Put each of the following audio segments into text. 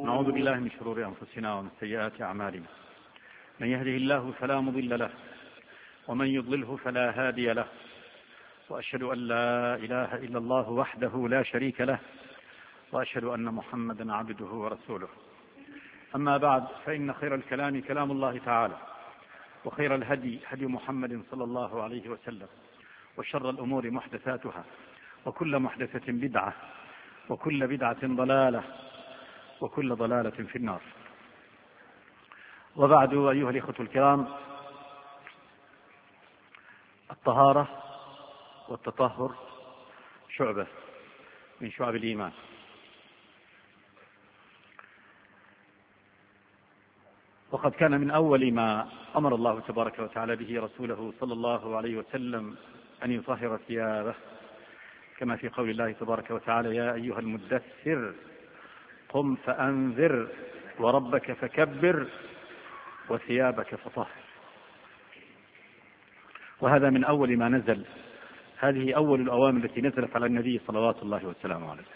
نعوذ بالله من شرور أنفسنا ومن سيئات أعمالنا. من يهده الله فلا مضل له ومن يضلله فلا هادي له، وأشهد أن لا إله إلا الله وحده لا شريك له، وأشهد أن محمدا عبده ورسوله. أما بعد، فإن خير الكلام كلام الله تعالى، وخير الهدي هدي محمد صلى الله عليه وسلم، وشر الأمور محدثاتها، وكل محدثة بدعة، وكل بدعة ضلالة، وكل ضلالة في النار. وبعد، أيها الإخوة الكرام، الطهارة والتطهر شعبة من شعب الإيمان، وقد كان من أول ما أمر الله تبارك وتعالى به رسوله صلى الله عليه وسلم أن يطهر ثيابه، كما في قول الله تبارك وتعالى: يا أيها المدثر قم فأنذر وربك فكبر وثيابك فطهر. وهذا من أول ما نزل، هذه أول الأوامر التي نزلت على النبي صلوات الله وسلامه عليه.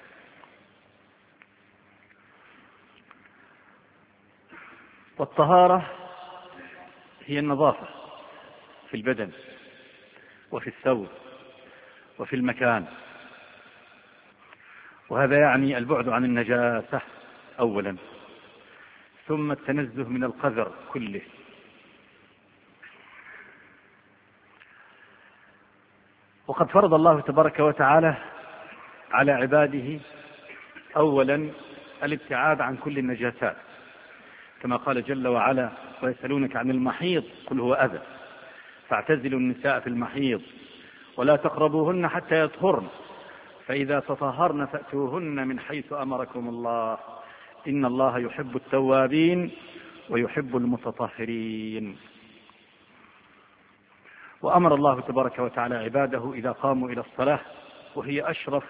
والطهارة هي النظافة في البدن وفي الثوب وفي المكان، وهذا يعني البعد عن النجاسة أولا، ثم التنزه من القذر كله، وقد فرض الله تبارك وتعالى على عباده أولا الابتعاد عن كل النجاسات، كما قال جل وعلا: ويسألونك عن المحيض قل هو أذى فاعتزلوا النساء في المحيض ولا تقربوهن حتى يطهرن فإذا تطهرن فأتوهن من حيث أمركم الله إن الله يحب التوابين ويحب المتطهرين. وأمر الله تبارك وتعالى عباده إذا قاموا إلى الصلاة، وهي أشرف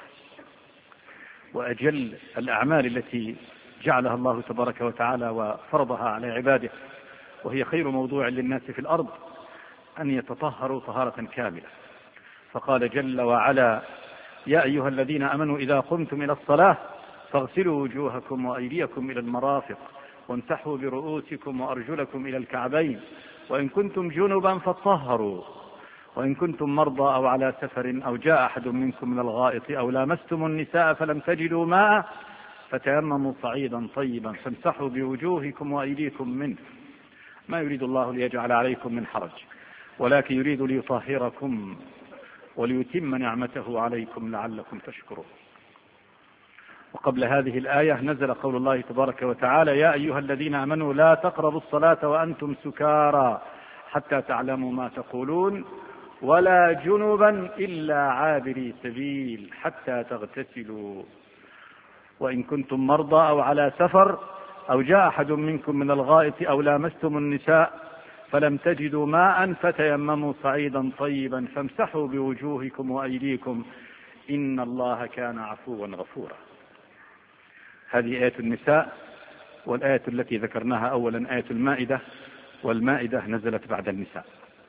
وأجل الأعمال التي جعلها الله تبارك وتعالى وفرضها على عباده، وهي خير موضوع للناس في الأرض، أن يتطهروا طهارة كاملة. فقال جل وعلا: يا أيها الذين آمنوا إذا قمتم إلى الصلاة فاغسلوا وجوهكم وأيديكم إلى المرافق وامسحوا برؤوسكم وأرجلكم إلى الكعبين وإن كنتم جنبا فاطهروا وإن كنتم مرضى أو على سفر أو جاء أحد منكم من الغائط أو لامستم النساء فلم تجدوا ماء فتيمموا صعيدا طيبا فامسحوا بوجوهكم وأيديكم منه ما يريد الله ليجعل عليكم من حرج ولكن يريد ليطهركم وليتم نعمته عليكم لعلكم تشكرون. وقبل هذه الآية نزل قول الله تبارك وتعالى: يا أيها الذين آمنوا لا تقربوا الصلاة وأنتم سكارى حتى تعلموا ما تقولون ولا جنبا إلا عابري سبيل حتى تغتسلوا وإن كنتم مرضى أو على سفر أو جاء أحد منكم من الغائط أو لامستم النساء فلم تجدوا ماء فتيمموا صعيدا طيبا فامسحوا بوجوهكم وأيديكم إن الله كان عفوا غفورا. هذه آية النساء، والآية التي ذكرناها أولا آية المائدة، والمائدة نزلت بعد النساء.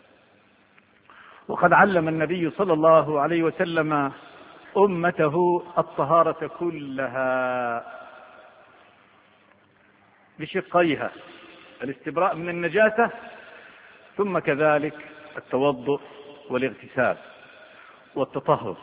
وقد علم النبي صلى الله عليه وسلم أمته الطهارة كلها بشقيها: الاستبراء من النجاسة، ثم كذلك التوضؤ والاغتسال والتطهر.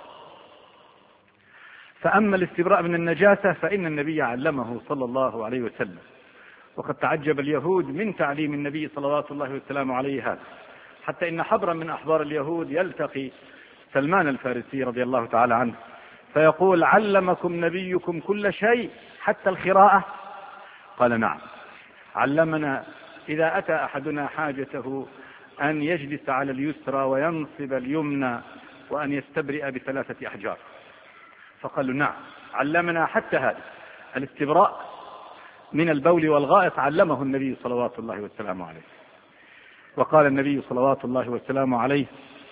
فأما الاستبراء من النجاسة فإن النبي علمه صلى الله عليه وسلم، وقد تعجب اليهود من تعليم النبي صلوات الله وسلامه عليه هذا، حتى إن حبرا من أحبار اليهود يلتقي سلمان الفارسي رضي الله تعالى عنه فيقول: علمكم نبيكم كل شيء حتى الخراءة؟ قال: نعم، علمنا إذا أتى أحدنا حاجته أن يجلس على اليسرى وينصب اليمنى وأن يستبرئ ب3 أحجار. فقالوا: نعم، علمنا حتى هذا الاستبراء من البول والغائط، علمه النبي صلوات الله وسلامه عليه. وقال النبي صلوات الله وسلامه عليه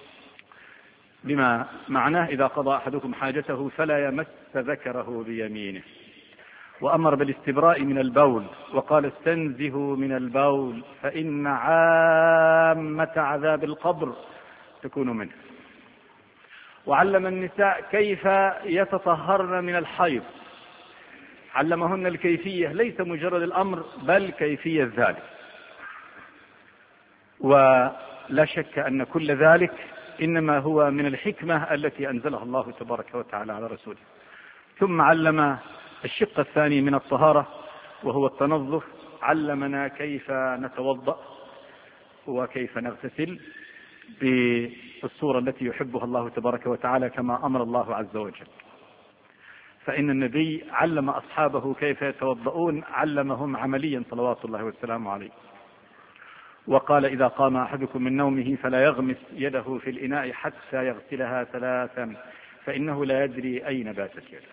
بما معناه: إذا قضى أحدكم حاجته فلا يمس ذكره بيمينه. وأمر بالاستبراء من البول وقال: استنزهوا من البول فإن عامة عذاب القبر تكون منه. وعلم النساء كيف يتطهرن من الحيض، علمهن الكيفية، ليس مجرد الأمر بل كيفية ذلك. ولا شك أن كل ذلك إنما هو من الحكمة التي أنزلها الله تبارك وتعالى على رسوله. ثم علم الشق الثاني من الطهارة وهو التنظف، علمنا كيف نتوضأ وكيف نغتسل بالصورة التي يحبها الله تبارك وتعالى كما أمر الله عز وجل. فإن النبي علم أصحابه كيف يتوضؤون، علمهم عمليا صلوات الله والسلام عليه. وقال: إذا قام أحدكم من نومه فلا يغمس يده في الإناء حتى يغسلها 3 فإنه لا يدري أين باتت يده.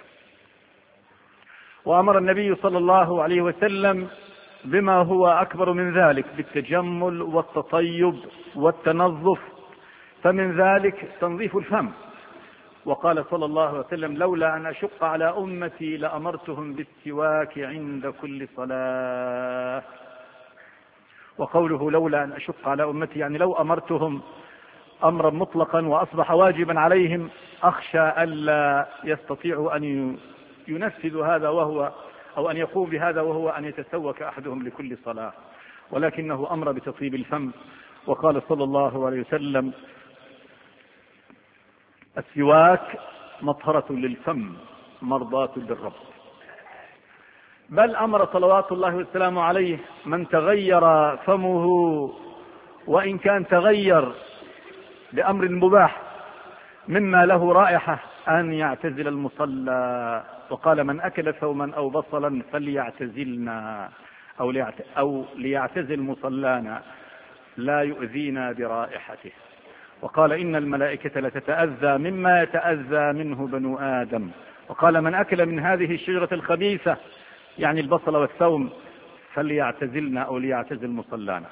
وأمر النبي صلى الله عليه وسلم بما هو أكبر من ذلك، بالتجمل والتطيب والتنظف، فمن ذلك تنظيف الفم. وقال صلى الله عليه وسلم: لولا أن أشق على أمتي لأمرتهم بالسواك عند كل صلاة. وقوله لولا أن أشق على أمتي يعني لو أمرتهم أمرا مطلقا وأصبح واجبا عليهم أخشى ألا يستطيعوا أن ينفذوا هذا وهو أو أن يقوم بهذا وهو أن يتسوك أحدهم لكل صلاة، ولكنه أمر بتطيب الفم. وقال صلى الله عليه وسلم: السواك مطهرة للفم مرضاة للرب. بل أمر صلوات الله والسلام عليه من تغير فمه وإن كان تغير بأمر مباح مما له رائحة أن يعتزل المصلى. وقال: من أكل ثوما أو بصلا فليعتزلنا أو ليعتزل مصلانا لا يؤذينا برائحته. وقال: إن الملائكة لتتأذى مما يتأذى منه بنو آدم. وقال: من أكل من هذه الشجرة الخبيثة يعني البصل والثوم فليعتزلنا أو ليعتزل مصلانا.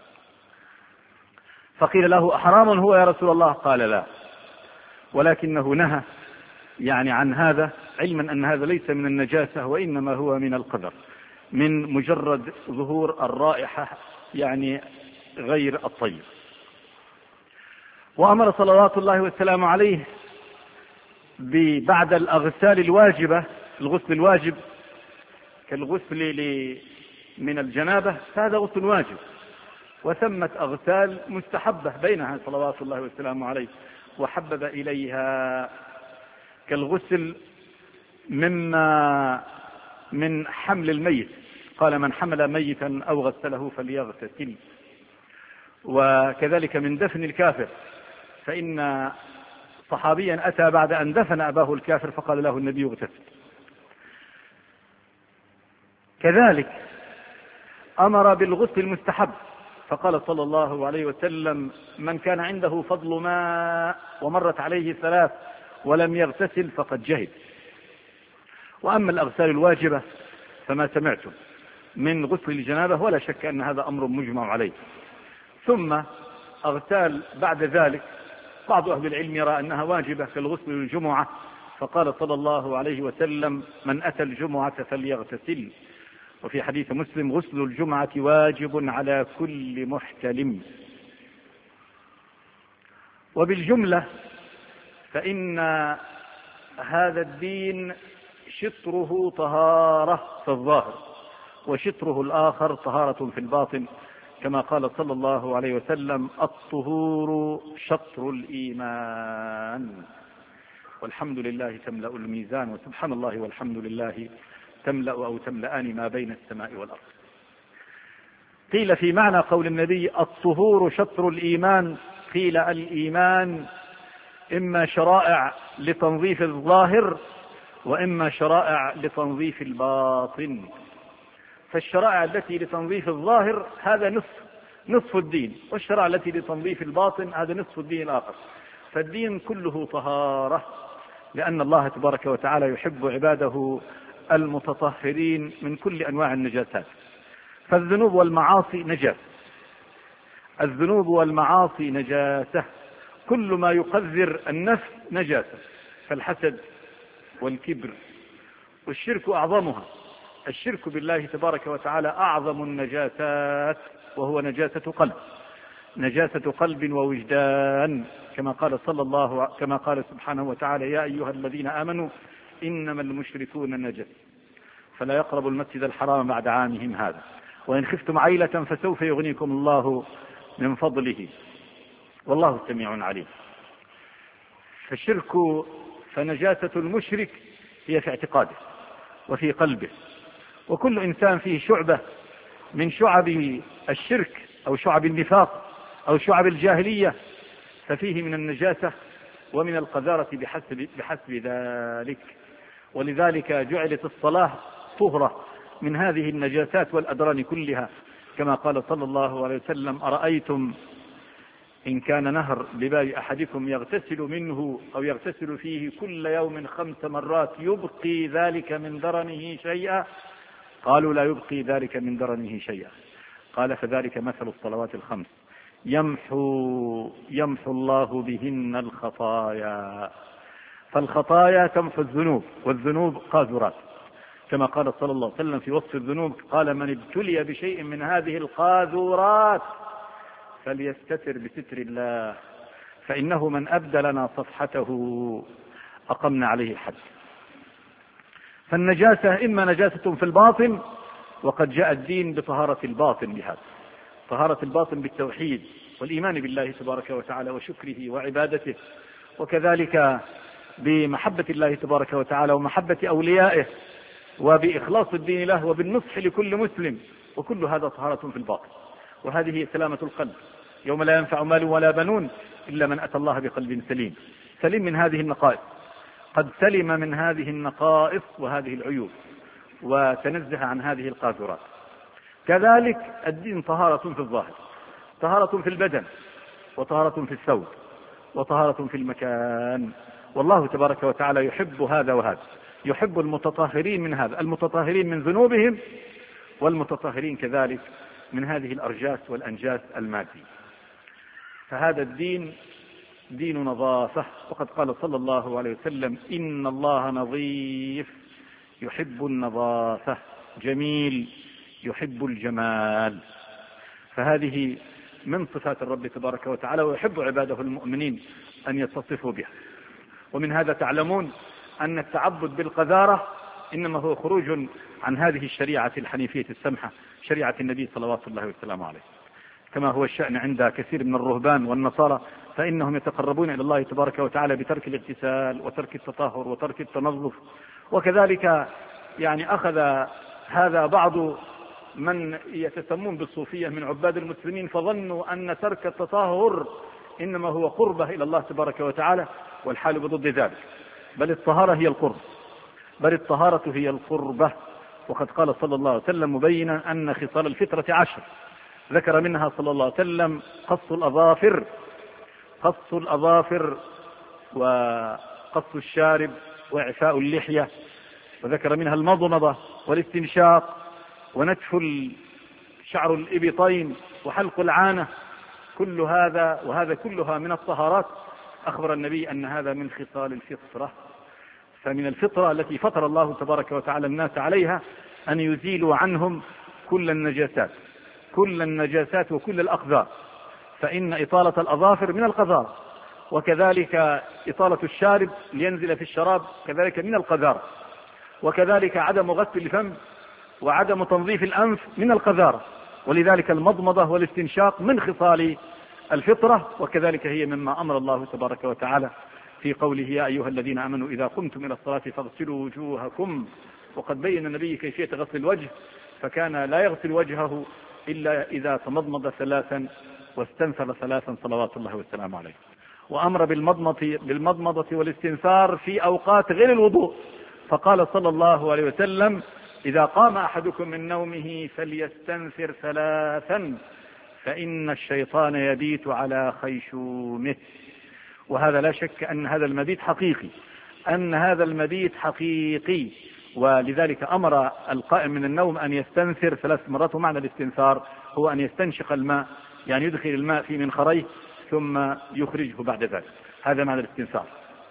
فقيل له: أحرام هو يا رسول الله؟ قال: لا، ولكنه نهى يعني عن هذا، علما أن هذا ليس من النجاسة وإنما هو من القدر، من مجرد ظهور الرائحة يعني غير الطيب. وأمر صلوات الله والسلام عليه بعد الأغسال الواجبة، الغسل الواجب كالغسل من الجنابة، هذا غسل واجب، وثمة أغسال مستحبة بينها صلوات الله والسلام عليه وحبب إليها، كالغسل من حمل الميت، قال: من حمل ميتا أو غسله فليغتسل. وكذلك من دفن الكافر، فإن صحابيا أتى بعد أن دفن أباه الكافر فقال له النبي: اغتسل. كذلك أمر بالغسل المستحب، فقال صلى الله عليه وسلم: من كان عنده فضل ماء ومرت عليه 3 ولم يغتسل فقد جهد. وأما الأغسال الواجبة فما سمعتم من غسل الجنابة، ولا شك أن هذا أمر مجمع عليه. ثم أغسال بعد ذلك بعض أهل العلم يرى أنها واجبة كالغسل الجمعة، فقال صلى الله عليه وسلم: من أتى الجمعة فليغتسل. وفي حديث مسلم: غسل الجمعة واجب على كل محتلم. وبالجملة فإن هذا الدين شطره طهارة في الظاهر وشطره الآخر طهارة في الباطن، كما قال صلى الله عليه وسلم: الطهور شطر الإيمان. والحمد لله تملأ الميزان، وسبحان الله والحمد لله تملأ أو تملأان ما بين السماء والأرض. قيل في معنى قول النبي: الطهور شطر الإيمان، قيل: الإيمان إما شرائع لتنظيف الظاهر وإما شرائع لتنظيف الباطن. فالشرائع التي لتنظيف الظاهر هذا نصف الدين، والشرائع التي لتنظيف الباطن هذا نصف الدين الآخر. فالدين كله طهارة، لأن الله تبارك وتعالى يحب عباده المتطهرين من كل أنواع النجاسات. فالذنوب والمعاصي نجاسة، الذنوب والمعاصي نجاسة، كل ما يقذر النفس نجاسة، فالحسد والكبر والشرك أعظمها. الشرك بالله تبارك وتعالى أعظم النجاسات، وهو نجاسة قلب، نجاسة قلب ووجدان، كما قال سبحانه وتعالى: يا أيها الذين آمنوا إنما المشركون نجس فلا يقربوا المسجد الحرام بعد عامهم هذا، وإن خفتم عيلة فسوف يغنيكم الله من فضله، والله سميع عليم. فنجاسة المشرك هي في اعتقاده وفي قلبه، وكل إنسان فيه شعبة من شعب الشرك أو شعب النفاق أو شعب الجاهلية ففيه من النجاسة ومن القذارة بحسب ذلك. ولذلك جعلت الصلاة طهرة من هذه النجاسات والأدران كلها، كما قال صلى الله عليه وسلم: أرأيتم إن كان نهر بباب أحدكم يغتسل منه أو يغتسل فيه كل يوم 5 مرات يبقي ذلك من درنه شيئا؟ قالوا: لا يبقي ذلك من درنه شيئا. قال: فذلك مثل الصلوات ال5 يمحو الله بهن الخطايا. فالخطايا تمحو الذنوب، والذنوب قاذورات، كما قال صلى الله عليه وسلم في وصف الذنوب: قال: من ابتلي بشيء من هذه القاذورات فليستتر بستر الله، فإنه من أبدى لنا صفحته أقمنا عليه الحد. فالنجاسة إما نجاسة في الباطن، وقد جاء الدين بطهارة الباطن بهذا، طهارة الباطن بالتوحيد والإيمان بالله تبارك وتعالى وشكره وعبادته، وكذلك بمحبة الله تبارك وتعالى ومحبة أوليائه، وبإخلاص الدين له، وبالنصح لكل مسلم، وكل هذا طهارة في الباطن. وهذه هي سلامة القلب، يوم لا ينفع مال ولا بنون إلا من أتى الله بقلب سليم، سليم من هذه النقائص، قد سلم من هذه النقائص وهذه العيوب، وتنزه عن هذه القاذورات. كذلك الدين طهارة في الظاهر، طهارة في البدن، وطهارة في الثوب، وطهارة في المكان. والله تبارك وتعالى يحب هذا وهذا، يحب المتطهرين من هذا، المتطهرين من ذنوبهم، والمتطهرين كذلك من هذه الأرجاس والأنجاس المادية. فهذا الدين دين نظافة، وقد قال صلى الله عليه وسلم: إن الله نظيف يحب النظافة، جميل يحب الجمال. فهذه من صفات الرب تبارك وتعالى، ويحب عباده المؤمنين أن يتصفوا بها. ومن هذا تعلمون أن التعبد بالقذارة إنما هو خروج عن هذه الشريعة الحنيفية السمحة، شريعة النبي صلوات الله وسلامه عليه، كما هو الشأن عند كثير من الرهبان والنصارى، فإنهم يتقربون إلى الله تبارك وتعالى بترك الاغتسال وترك التطهر وترك التنظف. وكذلك أخذ هذا بعض من يتسمون بالصوفية من عباد المسلمين، فظنوا أن ترك التطهر إنما هو قربة إلى الله تبارك وتعالى، والحال بضد ذلك، بل الطهارة هي القرب، بل الطهارة هي القربة. وقد قال صلى الله عليه وسلم مبينا أن خصال الفطرة 10، ذكر منها صلى الله عليه وسلم قص الأظافر وقص الشارب وإعفاء اللحية، وذكر منها المضمضة والاستنشاق ونتف شعر الإبطين وحلق العانة، كل هذا وهذا كلها من الطهارات. أخبر النبي أن هذا من خصال الفطرة. فمن الفطرة التي فطر الله تبارك وتعالى الناس عليها أن يزيلوا عنهم كل النجاسات وكل الأقذار، فإن إطالة الأظافر من القذارة، وكذلك إطالة الشارب لينزل في الشراب كذلك من القذارة، وكذلك عدم غسل الفم وعدم تنظيف الأنف من القذارة. ولذلك المضمضة والاستنشاق من خصال الفطرة، وكذلك هي مما أمر الله تبارك وتعالى في قوله: يا أيها الذين آمنوا إذا قمتم إلى الصلاة فاغسلوا وجوهكم. وقد بين النبي كيفية غسل الوجه، فكان لا يغسل وجهه إلا إذا تمضمض 3 واستنثر 3 صلوات الله والسلام عليه. وأمر بالمضمضة والاستنثار في أوقات غير الوضوء، فقال صلى الله عليه وسلم: إذا قام أحدكم من نومه فليستنثر 3 فإن الشيطان يبيت على خيشومه. وهذا لا شك أن هذا المبيت حقيقي، ولذلك أمر القائم من النوم أن يستنثر 3 مرات. ومعنى الاستنثار هو أن يستنشق الماء، يعني يدخل الماء في منخريه ثم يخرجه بعد ذلك، هذا معنى الاستنثار.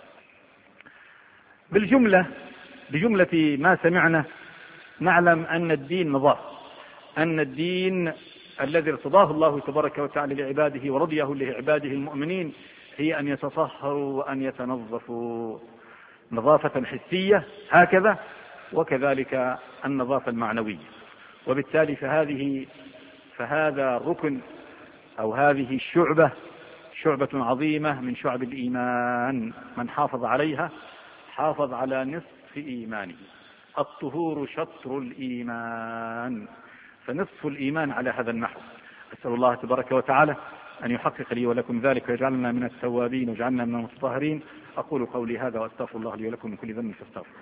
بجملة ما سمعنا نعلم أن الدين نظافة، أن الدين الذي ارتضاه الله تبارك وتعالى لعباده ورضيه لعباده المؤمنين هي أن يتطهروا وأن يتنظفوا نظافة حسية هكذا، وكذلك النظافة المعنوية. وبالتالي فهذا الركن أو هذه شعبة عظيمة من شعب الإيمان، من حافظ عليها حافظ على نصف إيمانه. الطهور شطر الإيمان، فنصف الإيمان على هذا النحو. أسأل الله تبارك وتعالى أن يحقق لي ولكم ذلك ويجعلنا من التوابين ويجعلنا من المتطهرين. أقول قولي هذا وأستغفر الله لي ولكم من كل ذنب فاستغفروا.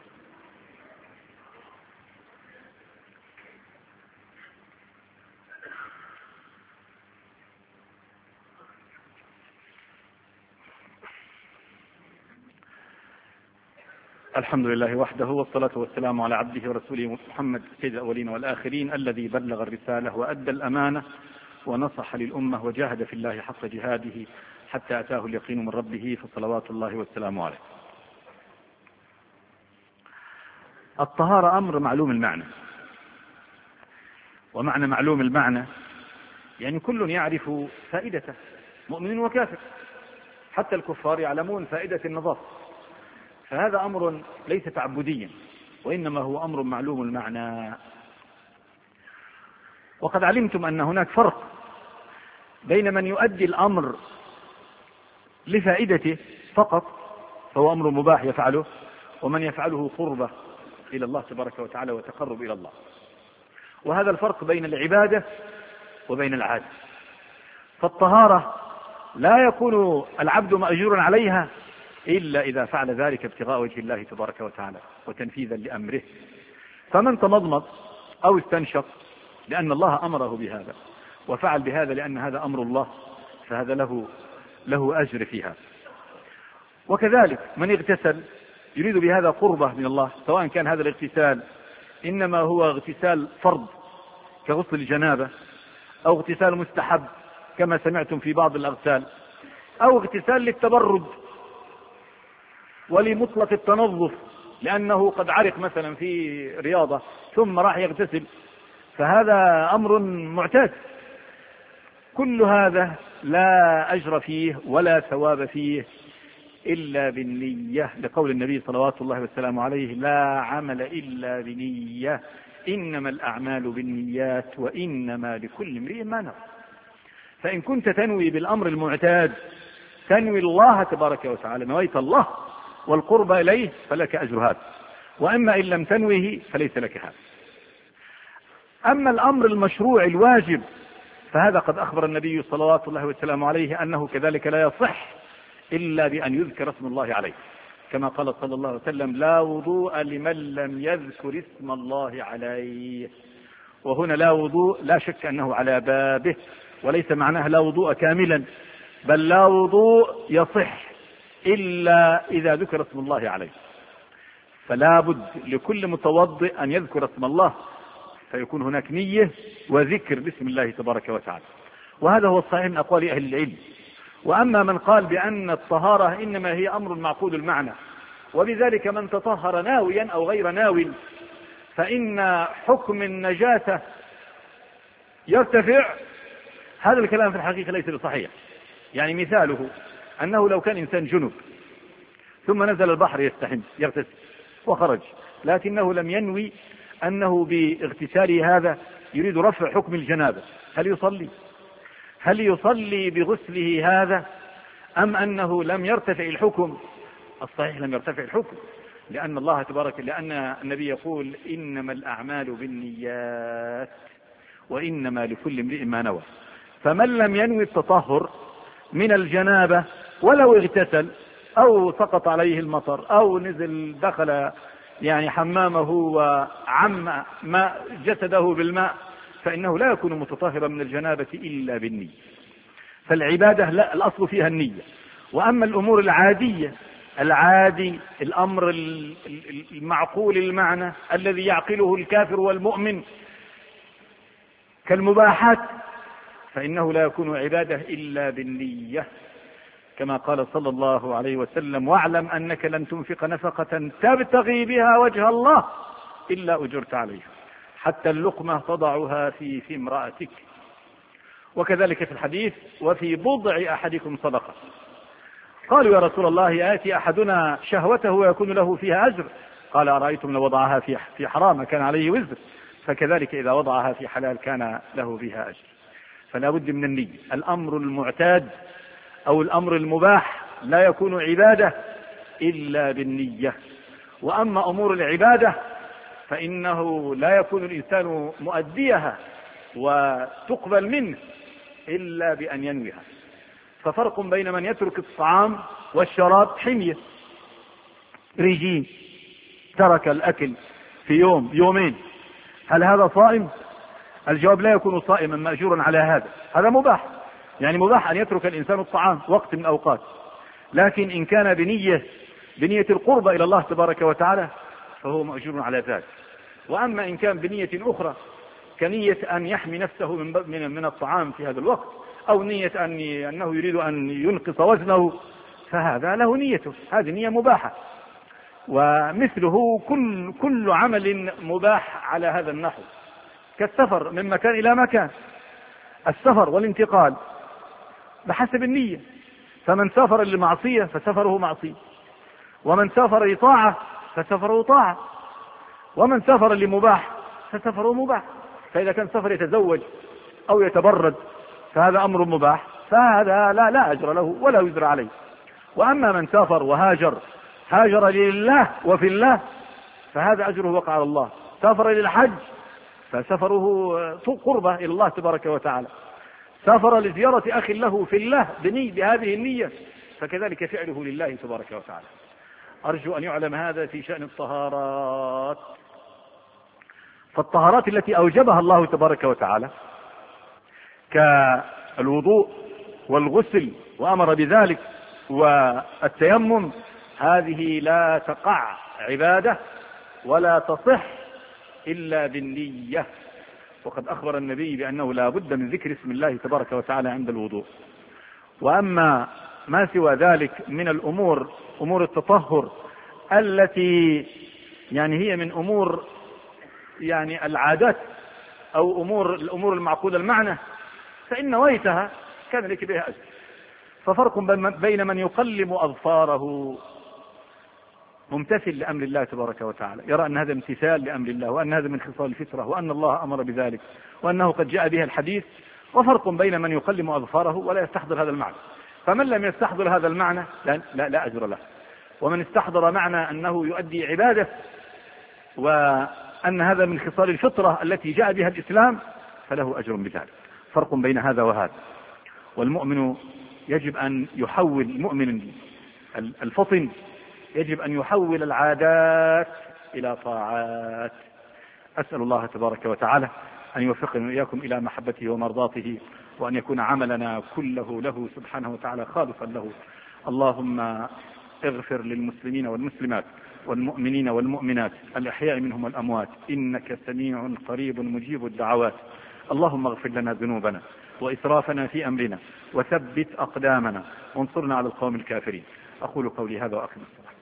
الحمد لله وحده، والصلاة والسلام على عبده ورسوله محمد سيد الأولين والآخرين، الذي بلغ الرسالة وأدى الأمانة ونصح للأمة وجاهد في الله حق جهاده حتى أتاه اليقين من ربه، فصلوات الله والسلام عليه. الطهارة أمر معلوم المعنى، ومعنى معلوم المعنى يعني كل يعرف فائدته، مؤمن وكافر، حتى الكفار يعلمون فائدة النظافة. فهذا أمر ليس تعبديا، وإنما هو أمر معلوم المعنى. وقد علمتم أن هناك فرق بين من يؤدي الأمر لفائدته فقط فهو أمر مباح يفعله، ومن يفعله قربة إلى الله تبارك وتعالى وتقرب إلى الله. وهذا الفرق بين العبادة وبين العادة. فالطهارة لا يكون العبد مأجورا عليها إلا إذا فعل ذلك ابتغاء وجه الله تبارك وتعالى وتنفيذا لأمره. فمن تمضمض أو استنشق لأن الله أمره بهذا، وفعل بهذا لأن هذا أمر الله، فهذا له أجر فيها. وكذلك من اغتسل يريد بهذا قربة من الله، سواء كان هذا الاغتسال إنما هو اغتسال فرض كغسل الجنابة، أو اغتسال مستحب كما سمعتم في بعض الأغسال، أو اغتسال للتبرد ولمطلق التنظف لأنه قد عرق مثلا في رياضة ثم راح يغتسل، فهذا أمر معتاد. كل هذا لا أجر فيه ولا ثواب فيه إلا بالنية، لقول النبي صلوات الله والسلام عليه: لا عمل إلا بنية، إنما الأعمال بالنيات وإنما لكل امرئ ما نوى. فإن كنت تنوي بالأمر المعتاد، تنوي الله تبارك وتعالى، نويت الله والقرب إليه، فلك أجر هذا. وأما إن لم تنويه فليس لك هذا. أما الأمر المشروع الواجب فهذا قد أخبر النبي صلوات الله والسلام عليه أنه كذلك لا يصح إلا بأن يذكر اسم الله عليه، كما قال صلى الله عليه وسلم: لا وضوء لمن لم يذكر اسم الله عليه. وهنا لا وضوء لا شك أنه على بابه، وليس معناه لا وضوء كاملا، بل لا وضوء يصح إلا إذا ذكر اسم الله عليه. فلا بد لكل متوضئ أن يذكر اسم الله، فيكون هناك نية وذكر باسم الله تبارك وتعالى. وهذا هو الصحيح من أقوال أهل العلم. وأما من قال بأن الطهارة إنما هي أمر معقود المعنى، وبذلك من تطهر ناويا أو غير ناوي فإن حكم النجاسة يرتفع، هذا الكلام في الحقيقة ليس بصحيح. يعني مثاله أنه لو كان إنسان جنب ثم نزل البحر يستحم يغتسل وخرج، لكنه لم ينوي أنه باغتساله هذا يريد رفع حكم الجنابة، هل يصلي بغسله هذا أم أنه لم يرتفع الحكم؟ الصحيح لم يرتفع الحكم، لأن الله تبارك، لأن النبي يقول: إنما الأعمال بالنيات وإنما لكل امرئ ما نوى. فمن لم ينوي التطهر من الجنابة ولو اغتسل أو سقط عليه المطر أو نزل دخل يعني حمامه وعم ماء جسده بالماء، فإنه لا يكون متطهرا من الجنابة إلا بالنية. فالعبادة لا، الأصل فيها النية. وأما الأمور العادية، العادي، الأمر المعقول المعنى الذي يعقله الكافر والمؤمن كالمباحات، فإنه لا يكون عبادة إلا بالنية، كما قال صلى الله عليه وسلم: واعلم أنك لن تنفق نفقة تبتغي بها وجه الله إلا أجرت عليها، حتى اللقمة تضعها في امرأتك. وكذلك في الحديث: وفي بضع أحدكم صدقة. قالوا: يا رسول الله، يأتي أحدنا شهوته ويكون له فيها أجر؟ قال أرأيتم لو وضعها في حرام كان عليه وزر، فكذلك إذا وضعها في حلال كان له فيها أجر. فلا بد من النية. الأمر المعتاد أو الأمر المباح لا يكون عبادة إلا بالنية. وأما أمور العبادة فإنه لا يكون الإنسان مؤديها وتقبل منه إلا بأن ينويها. ففرق بين من يترك الطعام والشراب حمية، رجيم، ترك الأكل في يوم يومين، هل هذا صائم؟ الجواب لا يكون صائما مأجورا على هذا. هذا مباح، يعني مباح أن يترك الإنسان الطعام وقت من أوقات، لكن إن كان بنية القربة إلى الله تبارك وتعالى فهو مأجور على ذلك. وأما إن كان بنية أخرى كنية أن يحمي نفسه من الطعام في هذا الوقت، أو نية أنه يريد أن ينقص وزنه، فهذا له نيته، هذه نية مباحة. ومثله كل عمل مباح على هذا النحو، كالسفر من مكان إلى مكان. السفر والانتقال بحسب النية، فمن سافر للمعصية فسفره معصية، ومن سافر لطاعة فسفره طاعة، ومن سافر لمباح فسفره مباح. فإذا كان سفر يتزوج أو يتبرد فهذا أمر مباح، فهذا لا أجر له ولا وزر عليه. وأما من سافر هاجر لله وفي الله فهذا أجره وقع على الله. سافر للحج فسفره قربة إلى الله تبارك وتعالى. سافر لزيارة أخ له في الله بهذه النية فكذلك فعله لله تبارك وتعالى. أرجو أن يعلم هذا في شأن الطهارات. فالطهارات التي أوجبها الله تبارك وتعالى كالوضوء والغسل وأمر بذلك والتيمم، هذه لا تقع عبادة ولا تصح إلا بالنية. وقد أخبر النبي بأنه لا بد من ذكر اسم الله تبارك وتعالى عند الوضوء. وأما ما سوى ذلك من الأمور، أمور التطهر التي هي من أمور العادات أو الأمور المعقولة المعنى، فإن نويتها كان لك بها أجر. ففرق بين من يقلم أظفاره ممتثل لأمر الله تبارك وتعالى، يرى أن هذا امتثال لأمر الله، وأن هذا من خصال الفطرة، وأن الله أمر بذلك، وأنه قد جاء به الحديث. وفرق بين من يقلم أظفاره ولا يستحضر هذا المعنى. فمن لم يستحضر هذا المعنى لا أجر له. ومن استحضر معنى أنه يؤدي عبادة وأن هذا من خصال الفطرة التي جاء بها الإسلام فله أجر بذلك. فرق بين هذا وهذا. والمؤمن يجب أن يحول، المؤمن الفطن يجب أن يحول العادات إلى طاعات. أسأل الله تبارك وتعالى أن يوفقنا وإياكم إلى محبته ومرضاته، وأن يكون عملنا كله له سبحانه وتعالى خالصا له. اللهم اغفر للمسلمين والمسلمات والمؤمنين والمؤمنات الأحياء منهم والأموات، إنك سميع قريب مجيب الدعوات. اللهم اغفر لنا ذنوبنا وإسرافنا في أمرنا، وثبت أقدامنا، وانصرنا على القوم الكافرين. أقول قولي هذا وأقم الصلاة.